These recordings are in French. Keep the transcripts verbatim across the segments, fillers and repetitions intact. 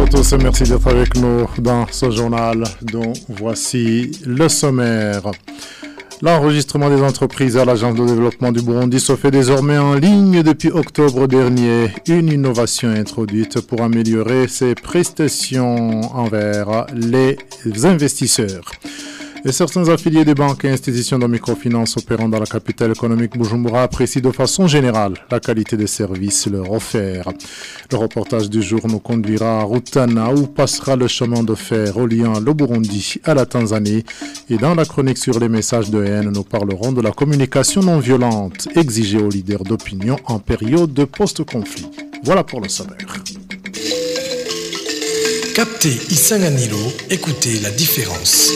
à tous et merci d'être avec nous dans ce journal dont voici le sommaire. L'enregistrement des entreprises à l'Agence de développement du Burundi se fait désormais en ligne depuis octobre dernier. Une innovation introduite pour améliorer ses prestations envers les investisseurs. Et certains affiliés des banques et institutions de microfinance opérant dans la capitale économique Bujumbura apprécient de façon générale la qualité des services leur offerts. Le reportage du jour nous conduira à Rutana où passera le chemin de fer reliant le Burundi à la Tanzanie. Et dans la chronique sur les messages de haine, nous parlerons de la communication non violente exigée aux leaders d'opinion en période de post-conflit. Voilà pour le sommaire. Captez Isanganilo, écoutez la différence.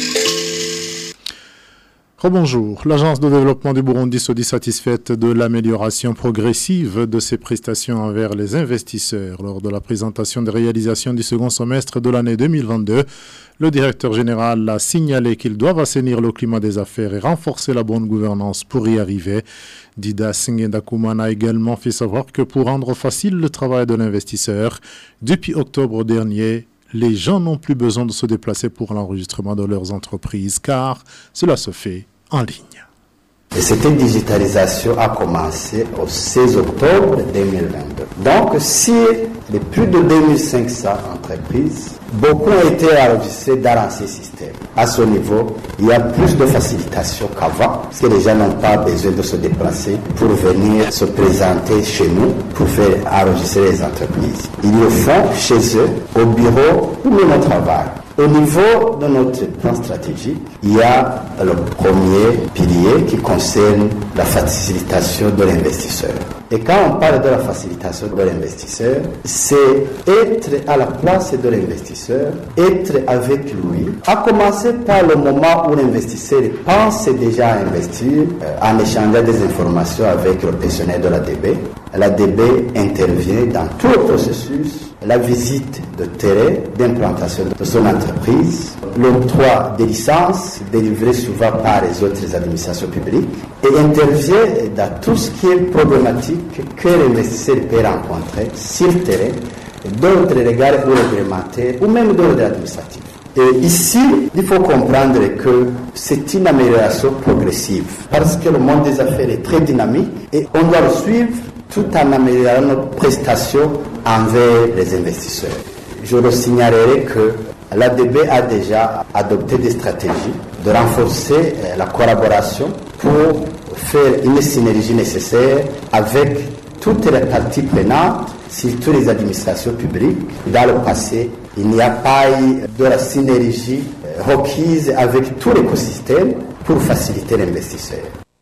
Rebonjour. L'Agence de développement du Burundi se dit satisfaite de l'amélioration progressive de ses prestations envers les investisseurs. Lors de la présentation des réalisations du second semestre de l'année deux mille vingt-deux, le directeur général a signalé qu'ils doivent assainir le climat des affaires et renforcer la bonne gouvernance pour y arriver. Dida Singendakuman a également fait savoir que pour rendre facile le travail de l'investisseur, depuis octobre dernier, les gens n'ont plus besoin de se déplacer pour l'enregistrement de leurs entreprises car cela se fait en ligne. Et cette digitalisation a commencé au seize octobre deux mille vingt-deux. Donc, si les plus de deux mille cinq cents entreprises, beaucoup ont été enregistrées dans ces systèmes. À ce niveau, il y a plus de facilitation qu'avant, parce que les gens n'ont pas besoin de se déplacer pour venir se présenter chez nous pour faire enregistrer les entreprises. Ils le font chez eux, au bureau ou même au travail. Au niveau de notre plan stratégique, il y a le premier pilier qui concerne la facilitation de l'investisseur. Et quand on parle de la facilitation de l'investisseur, c'est être à la place de l'investisseur, être avec lui, à commencer par le moment où l'investisseur pense déjà à investir, euh, en échangeant des informations avec le personnel de la D B. La D B intervient dans tout le processus, la visite de terrain, d'implantation de son entreprise, l'octroi des licences délivrées souvent par les autres administrations publiques et intervient dans tout ce qui est problématique que l'investisseur peut rencontrer sur le terrain, d'ordre légal ou réglementaire ou même d'ordre administratif. Et ici, il faut comprendre que c'est une amélioration progressive parce que le monde des affaires est très dynamique et on doit le suivre tout en améliorant nos prestations envers les investisseurs. Je le signalerai que l'A D B a déjà adopté des stratégies de renforcer la collaboration pour faire une synergie nécessaire avec toutes les parties prenantes, surtout les administrations publiques. Dans le passé, il n'y a pas eu de la synergie requise avec tout l'écosystème pour faciliter l'investisseur.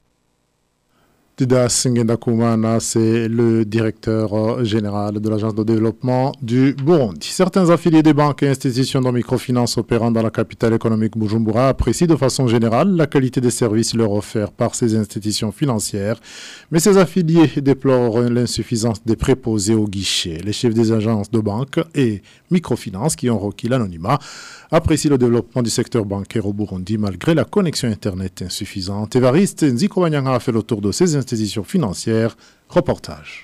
Dida Singendakumana, c'est le directeur général de l'Agence de développement du Burundi. Certains affiliés des banques et institutions de microfinance opérant dans la capitale économique Bujumbura apprécient de façon générale la qualité des services leur offerts par ces institutions financières. Mais ces affiliés déplorent l'insuffisance des préposés au guichet. Les chefs des agences de banque et microfinance qui ont requis l'anonymat apprécient le développement du secteur bancaire au Burundi malgré la connexion Internet insuffisante. Évariste Nzikobanyanga a fait le tour de ces institutions financières. Reportage.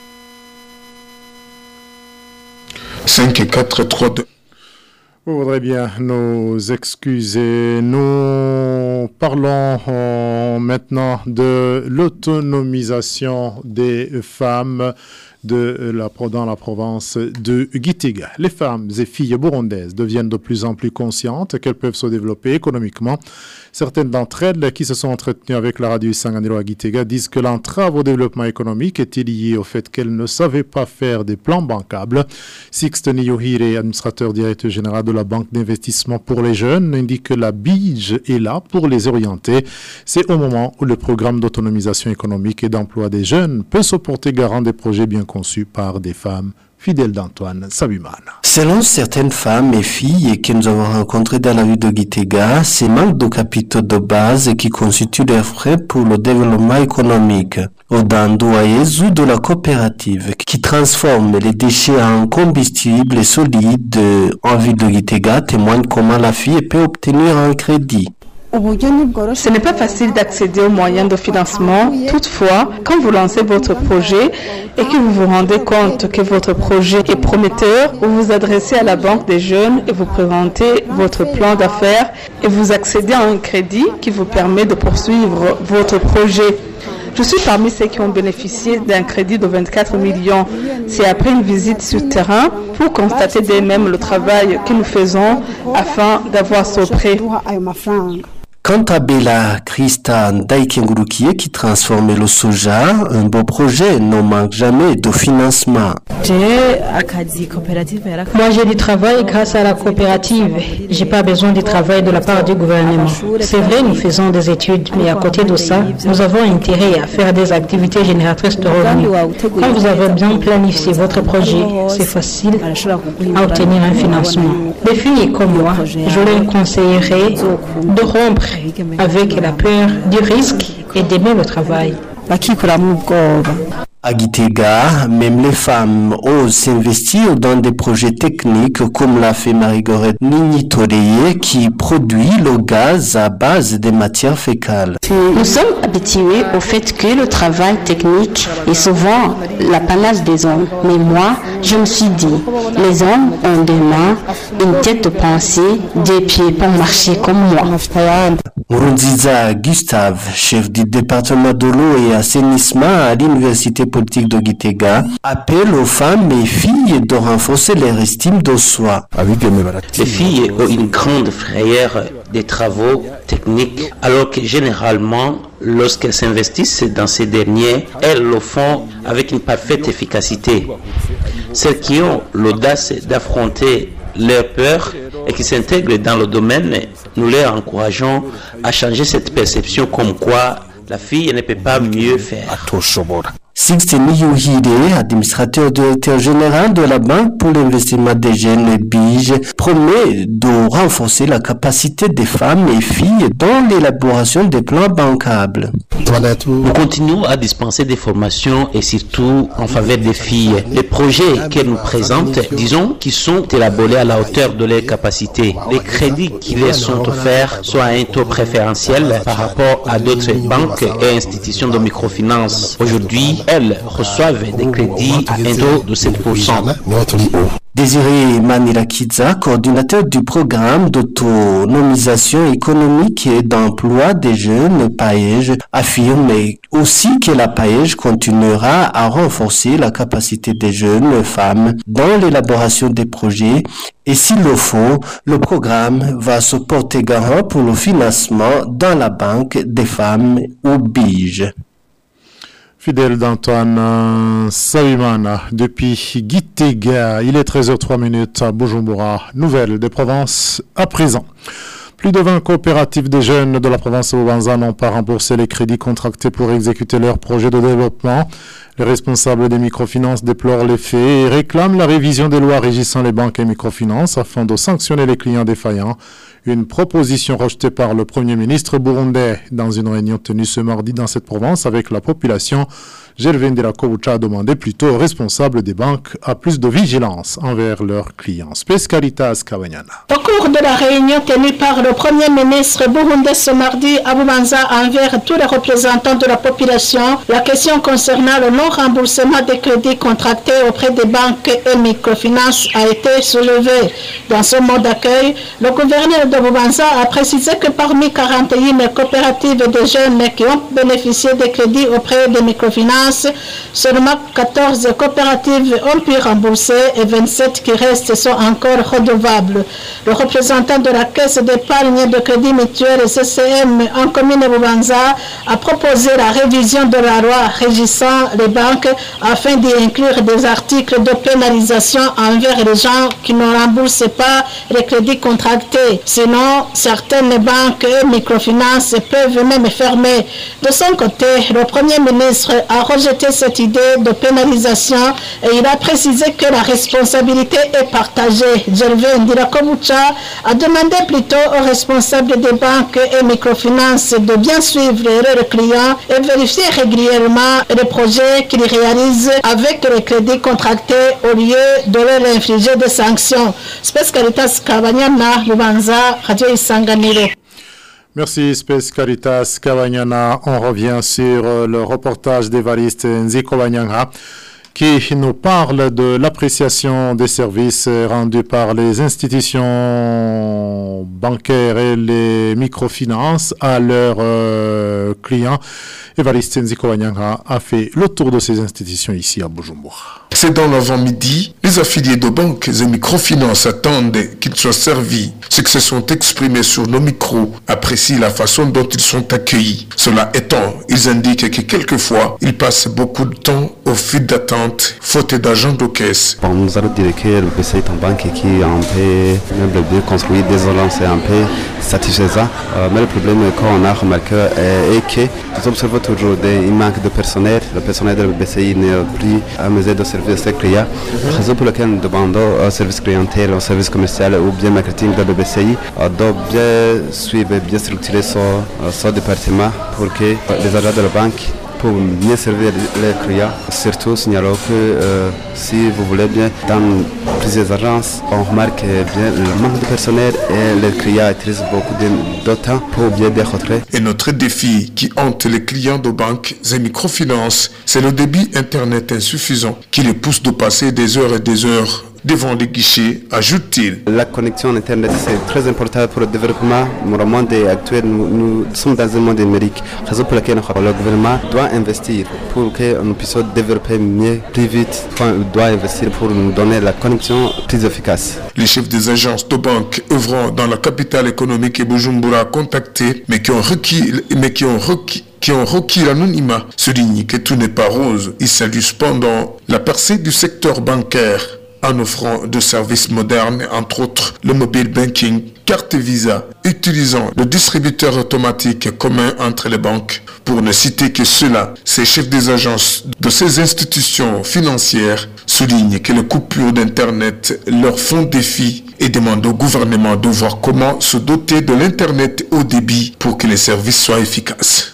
cinq, quatre, trois, deux. Vous voudrez bien nous excuser. Nous parlons euh, maintenant de l'autonomisation des femmes de la, dans la province de Gitega. Les femmes et filles burundaises deviennent de plus en plus conscientes qu'elles peuvent se développer économiquement. Certaines d'entre elles qui se sont entretenues avec la radio Isanganilo à Gitega disent que l'entrave au développement économique est liée au fait qu'elles ne savaient pas faire des plans bancables. Sixte Niyohire, administrateur directeur général de la Banque d'investissement pour les jeunes, indique que la B I J est là pour les orienter. C'est au moment où le programme d'autonomisation économique et d'emploi des jeunes peut se porter garant des projets bien conçus par des femmes fidèles d'Antoine Sabimana. Selon certaines femmes et filles que nous avons rencontrées dans la rue de Gitega, c'est manque de capitaux de base qui constituent des frais pour le développement économique. Odando Ayezu de la coopérative qui transforme les déchets en combustible solide en ville de Gitega témoigne comment la fille peut obtenir un crédit. Ce n'est pas facile d'accéder aux moyens de financement. Toutefois, quand vous lancez votre projet et que vous vous rendez compte que votre projet est prometteur, vous vous adressez à la Banque des jeunes et vous présentez votre plan d'affaires et vous accédez à un crédit qui vous permet de poursuivre votre projet. Je suis parmi ceux qui ont bénéficié d'un crédit de vingt-quatre millions. C'est après une visite sur terrain pour constater d'eux-mêmes le travail que nous faisons afin d'avoir ce prêt. Quant à Bella Christa Ndaikengurukiye qui transforme le soja, un beau projet ne manque jamais de financement. Moi j'ai du travail grâce à la coopérative. J'ai pas besoin du travail de la part du gouvernement. C'est vrai, nous faisons des études, mais à côté de ça, nous avons intérêt à faire des activités génératrices de revenus. Quand vous avez bien planifié votre projet, c'est facile à obtenir un financement. Les filles comme moi, je leur conseillerais de rompre avec la peur du risque et d'aimer le travail. À Gitega, même les femmes osent s'investir dans des projets techniques comme l'a fait Marie-Gorette Ninitoreye qui produit le gaz à base des matières fécales. Nous sommes habitués au fait que le travail technique est souvent l'apanage des hommes. Mais moi, je me suis dit, les hommes ont des mains, une tête de pensée, des pieds pour marcher comme moi. Murunziza Gustave, chef du département de l'eau et assainissement à l'université politique de Gitega, appelle aux femmes et filles de renforcer leur estime de soi. Les filles ont une grande frayeur des travaux techniques, alors que généralement, lorsqu'elles s'investissent dans ces derniers, elles le font avec une parfaite efficacité. Celles qui ont l'audace d'affronter leurs peurs et qui s'intègrent dans le domaine, nous les encourageons à changer cette perception comme quoi la fille ne peut pas mieux faire. Sixte Niyuhire, administrateur directeur général de la Banque pour l'investissement des jeunes B I J, promet de renforcer la capacité des femmes et filles dans l'élaboration des plans bancables. Nous continuons à dispenser des formations et surtout en faveur des filles. Les projets qu'elles nous présentent, disons, qui sont élaborés à la hauteur de leurs capacités. Les crédits qui leur sont offerts sont à un taux préférentiel par rapport à d'autres banques et institutions de microfinance. Aujourd'hui, elles reçoivent des crédits à un taux de sept pour cent. Désiré Manirakidza, coordinateur du programme d'autonomisation économique et d'emploi des jeunes P A E J, affirme aussi que la P A E J continuera à renforcer la capacité des jeunes femmes dans l'élaboration des projets et s'il le faut, le programme va se porter garant pour le financement dans la Banque des femmes ou B I J. Fidèle d'Antoine Savimana depuis Gitega. Il est treize heures trois à Bujumbura. Nouvelle des provinces à présent. Plus de vingt coopératives des jeunes de la province de Bubanza n'ont pas remboursé les crédits contractés pour exécuter leurs projets de développement. Les responsables des microfinances déplorent les faits et réclament la révision des lois régissant les banques et microfinances afin de sanctionner les clients défaillants. Une proposition rejetée par le Premier ministre burundais dans une réunion tenue ce mardi dans cette province avec la population. Gervais Ndirakobucha a demandé plutôt aux responsables des banques à plus de vigilance envers leurs clients. Spescaritas Kawanyana. Au cours de la réunion tenue par le Premier ministre burundais ce mardi à Bubanza envers tous les représentants de la population, la question concernant le non-remboursement des crédits contractés auprès des banques et microfinances a été soulevée. Dans ce mot d'accueil, le gouverneur de Bubanza a précisé que parmi quarante et une coopératives de jeunes qui ont bénéficié des crédits auprès des microfinances, seulement quatorze coopératives ont pu rembourser et vingt-sept qui restent sont encore redevables. Le représentant de la Caisse d'épargne de crédit mutuel C C M en commune Bubanza a proposé la révision de la loi régissant les banques afin d'y inclure des articles de pénalisation envers les gens qui ne remboursent pas les crédits contractés. Sinon, certaines banques et microfinances peuvent même fermer. De son côté, le Premier ministre a rejeté cette idée de pénalisation et il a précisé que la responsabilité est partagée. Gervais Ndirakobucha a demandé plutôt aux responsables des banques et microfinances de bien suivre leurs clients et vérifier régulièrement les projets qu'ils réalisent avec les crédits contractés au lieu de leur infliger des sanctions. Spescalitas Kabanyana, Bubanza, Radio Isanganiro. Merci Space Caritas Kawanyana. On revient sur le reportage d'Evariste Nziko Wanyanga qui nous parle de l'appréciation des services rendus par les institutions bancaires et les microfinances à leurs euh, clients. Evariste Nziko Wanyanga a fait le tour de ces institutions ici à Bujumbura. C'est dans l'avant-midi, les affiliés de banques et microfinances attendent qu'ils soient servis. Ceux qui se sont exprimés sur nos micros apprécient la façon dont ils sont accueillis. Cela étant, ils indiquent que quelquefois, ils passent beaucoup de temps au fil d'attente, faute d'agents de caisse. Bon, nous allons dire que le B C est une banque qui est un peu même bien construite, désolant, c'est un peu satisfaisant. Euh, mais le problème qu'on a remarqué est, est que nous observons toujours des manque de personnel. Le personnel de B C I n'est plus à mesure de servir ses clients. Raison pour laquelle nous demandons au service clientèle, au service commercial ou bien marketing de B C I de bien suivre et bien structurer son, son département pour que les agents de la banque pour mieux servir les clients. Surtout, signalons que euh, si vous voulez bien, dans plusieurs agences, on remarque bien le manque de personnel et les clients utilisent beaucoup de, de temps pour bien décontrer. Et notre défi qui hante les clients de banques et microfinances, c'est le débit Internet insuffisant qui les pousse de passer des heures et des heures devant les guichets, ajoute-t-il. La connexion Internet, c'est très important pour le développement. Dans le monde actuel, nous, nous sommes dans un monde numérique. Raison pour laquelle le gouvernement doit investir pour que nous puissions développer mieux, plus vite. Il doit investir pour nous donner la connexion plus efficace. Les chefs des agences de banque œuvrant dans la capitale économique et Bujumbura contactés, mais qui ont requis, mais qui ont requis qui ont requis l'anonymat, soulignent que tout n'est pas rose. Ils saluent cependant la percée du secteur bancaire en offrant de services modernes, entre autres le mobile banking, carte Visa, utilisant le distributeur automatique commun entre les banques. Pour ne citer que cela, ces chefs des agences de ces institutions financières soulignent que les coupures d'Internet leur font défi et demandent au gouvernement de voir comment se doter de l'Internet haut débit pour que les services soient efficaces.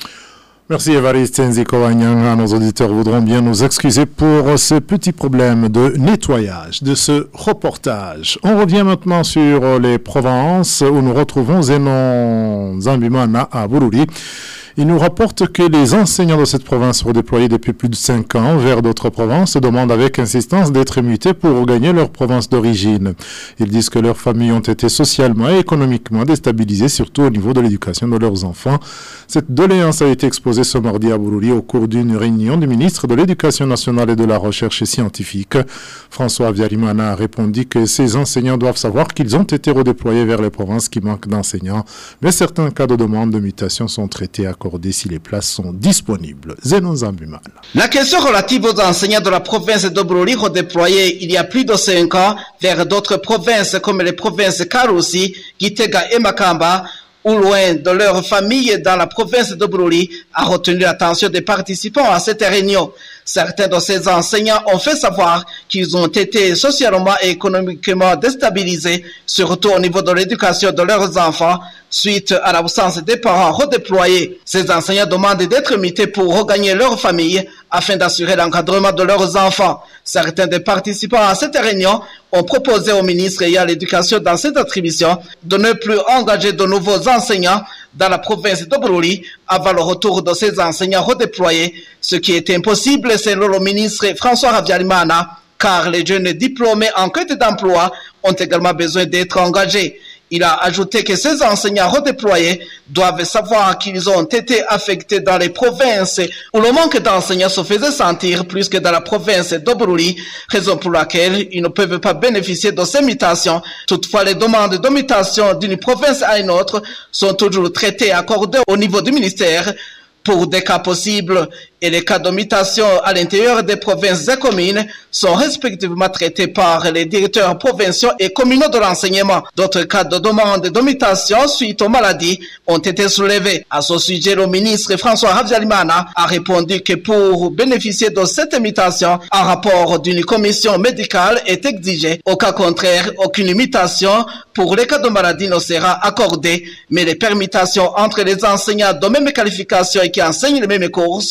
Merci Evariste Nziko Wanyanga. Nos auditeurs voudront bien nous excuser pour ce petit problème de nettoyage de ce reportage. On revient maintenant sur les provinces où nous retrouvons Zenon Zambimana à Bururi. Il nous rapporte que les enseignants de cette province redéployés depuis plus de cinq ans vers d'autres provinces demandent avec insistance d'être mutés pour regagner leur province d'origine. Ils disent que leurs familles ont été socialement et économiquement déstabilisées, surtout au niveau de l'éducation de leurs enfants. Cette doléance a été exposée ce mardi à Bururi au cours d'une réunion du ministre de l'Éducation nationale et de la recherche scientifique. François Vyarimana a répondu que ces enseignants doivent savoir qu'ils ont été redéployés vers les provinces qui manquent d'enseignants, mais certains cas de demande de mutation sont traités à si les places sont disponibles. Zenon Zambimana. La question relative aux enseignants de la province de Bururi redéployés il y a plus de cinq ans vers d'autres provinces comme les provinces Karusi, Gitega et Makamba, ou loin de leur famille dans la province de Bururi, a retenu l'attention des participants à cette réunion. Certains de ces enseignants ont fait savoir qu'ils ont été socialement et économiquement déstabilisés, surtout au niveau de l'éducation de leurs enfants, suite à l'absence des parents redéployés. Ces enseignants demandent d'être mutés pour regagner leur famille afin d'assurer l'encadrement de leurs enfants. Certains des participants à cette réunion ont proposé au ministre ayant l'éducation dans cette attribution de ne plus engager de nouveaux enseignants dans la province de Bururi avant le retour de ces enseignants redéployés, ce qui est impossible selon le ministre François Ravyarimana, car les jeunes diplômés en quête d'emploi ont également besoin d'être engagés. Il a ajouté que ces enseignants redéployés doivent savoir qu'ils ont été affectés dans les provinces où le manque d'enseignants se faisait sentir plus que dans la province de Bururi, raison pour laquelle ils ne peuvent pas bénéficier de ces mutations. Toutefois, les demandes de mutation d'une province à une autre sont toujours traitées et accordées au niveau du ministère pour des cas possibles, et les cas de mutation à l'intérieur des provinces et communes sont respectivement traités par les directeurs provinciaux et communaux de l'enseignement. D'autres cas de demande de mutation suite aux maladies ont été soulevés. À ce sujet, le ministre François Ravyarimana a répondu que pour bénéficier de cette mutation, un rapport d'une commission médicale est exigé. Au cas contraire, aucune mutation pour les cas de maladie ne sera accordée, mais les permutations entre les enseignants de même qualification et qui enseignent les mêmes cours sont totalement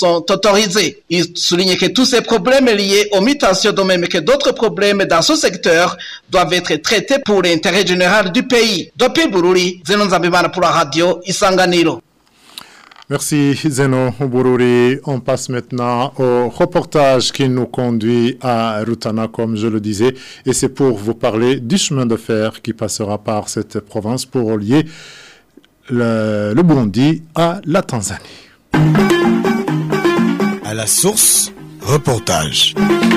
autorisés. Il souligne que tous ces problèmes liés aux mutations, de même que d'autres problèmes dans ce secteur, doivent être traités pour l'intérêt général du pays. Depuis Bururi, Zeno Nzambimana pour la radio Isanganiro. Merci Zeno Bururi. On passe maintenant au reportage qui nous conduit à Rutana, comme je le disais, et c'est pour vous parler du chemin de fer qui passera par cette province pour relier le, le Burundi à la Tanzanie. À la source, reportage.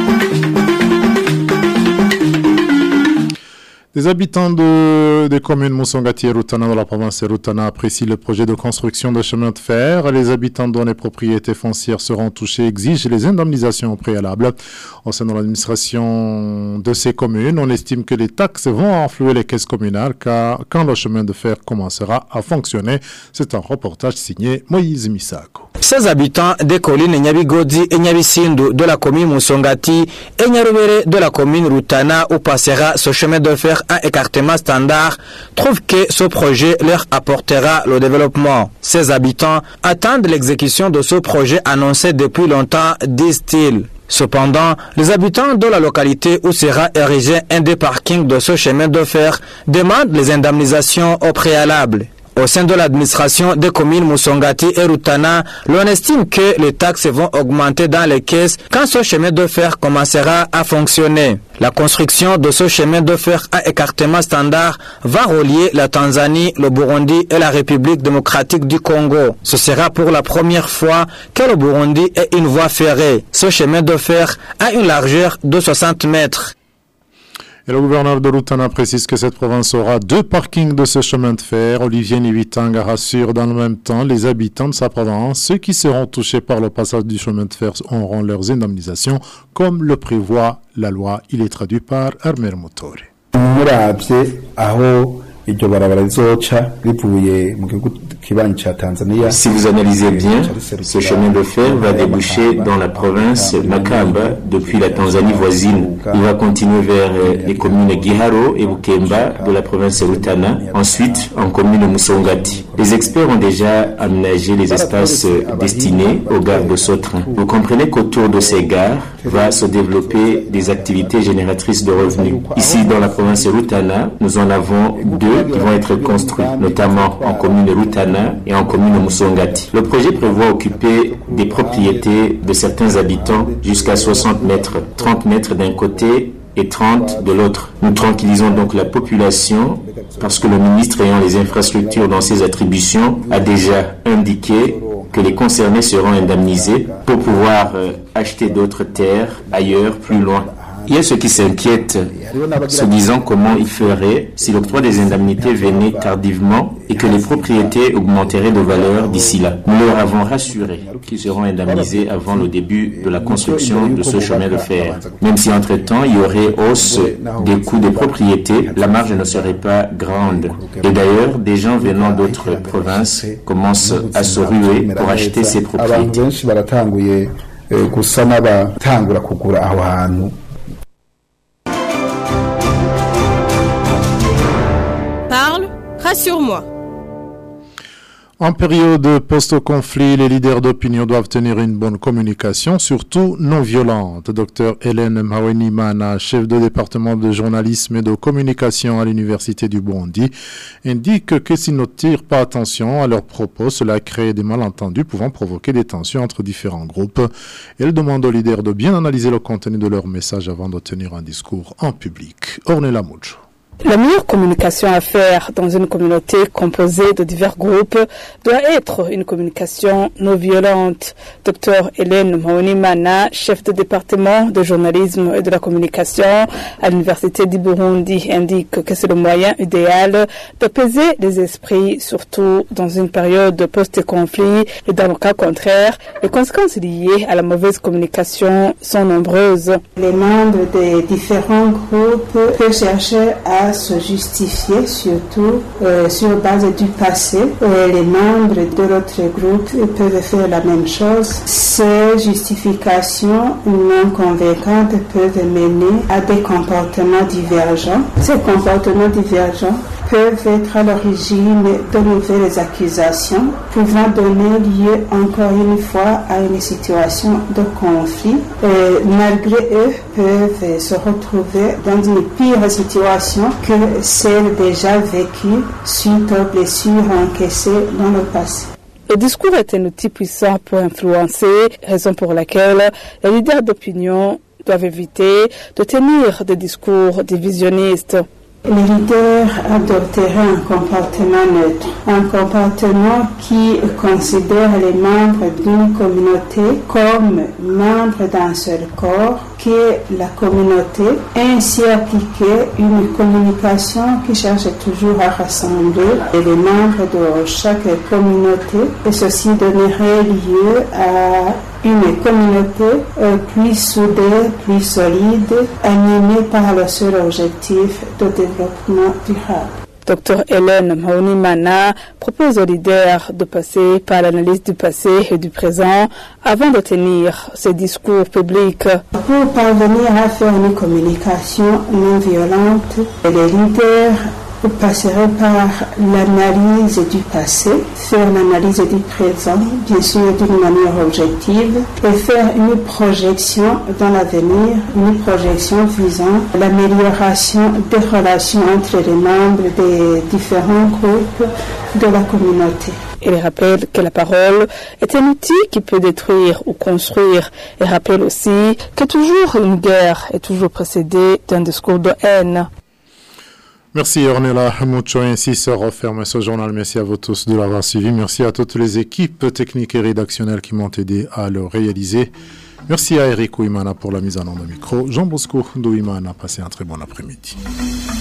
Les habitants de, des communes Musongati et Rutana dans la province de Rutana apprécient le projet de construction de chemin de fer. Les habitants dont les propriétés foncières seront touchées exigent les indemnisations au préalable. Au sein de l'administration de ces communes, on estime que les taxes vont enflouer les caisses communales car quand le chemin de fer commencera à fonctionner. C'est un reportage signé Moïse Misako. Ces habitants des collines Nyabigodi et Nyabisindu de la commune Musongati et Nyarubere de la commune Rutana où passera ce chemin de fer à écartement standard trouvent que ce projet leur apportera le développement. Ces habitants attendent l'exécution de ce projet annoncé depuis longtemps, disent-ils. Cependant, les habitants de la localité où sera érigé un des parkings de ce chemin de fer demandent les indemnisations au préalable. Au sein de l'administration des communes Musongati et Rutana, l'on estime que les taxes vont augmenter dans les caisses quand ce chemin de fer commencera à fonctionner. La construction de ce chemin de fer à écartement standard va relier la Tanzanie, le Burundi et la République démocratique du Congo. Ce sera pour la première fois que le Burundi ait une voie ferrée. Ce chemin de fer a une largeur de soixante mètres. Et le gouverneur de Rutana précise que cette province aura deux parkings de ce chemin de fer. Olivier Nibitanga rassure dans le même temps les habitants de sa province. Ceux qui seront touchés par le passage du chemin de fer auront leurs indemnisations comme le prévoit la loi. Il est traduit par Armer Motori. Si vous analysez bien, ce chemin de fer va déboucher dans la province Makamba depuis la Tanzanie voisine. Il va continuer vers les communes Giharo et Bukemba de la province Rutana, ensuite en commune Musongati. Les experts ont déjà aménagé les espaces destinés aux gares de ce train. Vous comprenez qu'autour de ces gares va se développer des activités génératrices de revenus. Ici, dans la province Rutana, nous en avons deux qui vont être construits, notamment en commune Rutana et en commune Musongati. Le projet prévoit occuper des propriétés de certains habitants jusqu'à soixante mètres, trente mètres d'un côté et trente de l'autre. Nous tranquillisons donc la population parce que le ministre ayant les infrastructures dans ses attributions a déjà indiqué que les concernés seront indemnisés pour pouvoir euh, acheter d'autres terres ailleurs, plus loin. Il y a ceux qui s'inquiètent, se disant comment ils feraient si l'octroi des indemnités venait tardivement et que les propriétés augmenteraient de valeur d'ici là. Nous leur avons rassuré qu'ils seront indemnisés avant le début de la construction de ce chemin de fer. Même si entre-temps il y aurait hausse des coûts des propriétés, la marge ne serait pas grande. Et d'ailleurs, des gens venant d'autres provinces commencent à se ruer pour acheter ces propriétés. Parle, rassure-moi. En période post-conflit, les leaders d'opinion doivent tenir une bonne communication, surtout non violente. Docteur Hélène Mawenimana, chef de département de journalisme et de communication à l'Université du Burundi, indique que s'ils ne tirent pas attention à leurs propos, cela crée des malentendus pouvant provoquer des tensions entre différents groupes. Elle demande aux leaders de bien analyser le contenu de leur message avant de tenir un discours en public. Ornella Moucho. La meilleure communication à faire dans une communauté composée de divers groupes doit être une communication non violente. Docteur Hélène Mawenimana, chef de département de journalisme et de la communication à l'Université du Burundi, indique que c'est le moyen idéal d'apaiser les esprits, surtout dans une période post-conflit, et dans le cas contraire, les conséquences liées à la mauvaise communication sont nombreuses. Les membres des différents groupes peuvent chercher à se justifier, surtout euh, sur base du passé. Euh, les membres de l'autre groupe peuvent faire la même chose. Ces justifications non convaincantes peuvent mener à des comportements divergents. Ces comportements divergents peuvent être à l'origine de nouvelles accusations, pouvant donner lieu encore une fois à une situation de conflit. Et malgré eux, peuvent se retrouver dans une pire situation que celle déjà vécue suite aux blessures encaissées dans le passé. Le discours est un outil puissant pour influencer, raison pour laquelle les leaders d'opinion doivent éviter de tenir des discours divisionnistes. Les leaders adopteraient un comportement neutre, un comportement qui considère les membres d'une communauté comme membres d'un seul corps, que la communauté, ainsi appliquer une communication qui cherche toujours à rassembler les membres de chaque communauté, et ceci donnerait lieu à une communauté euh, plus soudée, plus solide, animée par le seul objectif de développement durable. Docteur Hélène Maunimana propose aux leaders de passer par l'analyse du passé et du présent avant de tenir ces discours publics. Pour parvenir à faire une communication non violente, les leaders passerait par l'analyse du passé, faire l'analyse du présent, bien sûr d'une manière objective, et faire une projection dans l'avenir, une projection visant l'amélioration des relations entre les membres des différents groupes de la communauté. Il rappelle que la parole est un outil qui peut détruire ou construire, et rappelle aussi que toujours une guerre est toujours précédée d'un discours de haine. Merci Ornella Mucho. Ainsi se referme ce journal. Merci à vous tous de l'avoir suivi. Merci à toutes les équipes techniques et rédactionnelles qui m'ont aidé à le réaliser. Merci à Eric Ouimana pour la mise en onde de micro. Jean Bosco Douimana, passez un très bon après-midi.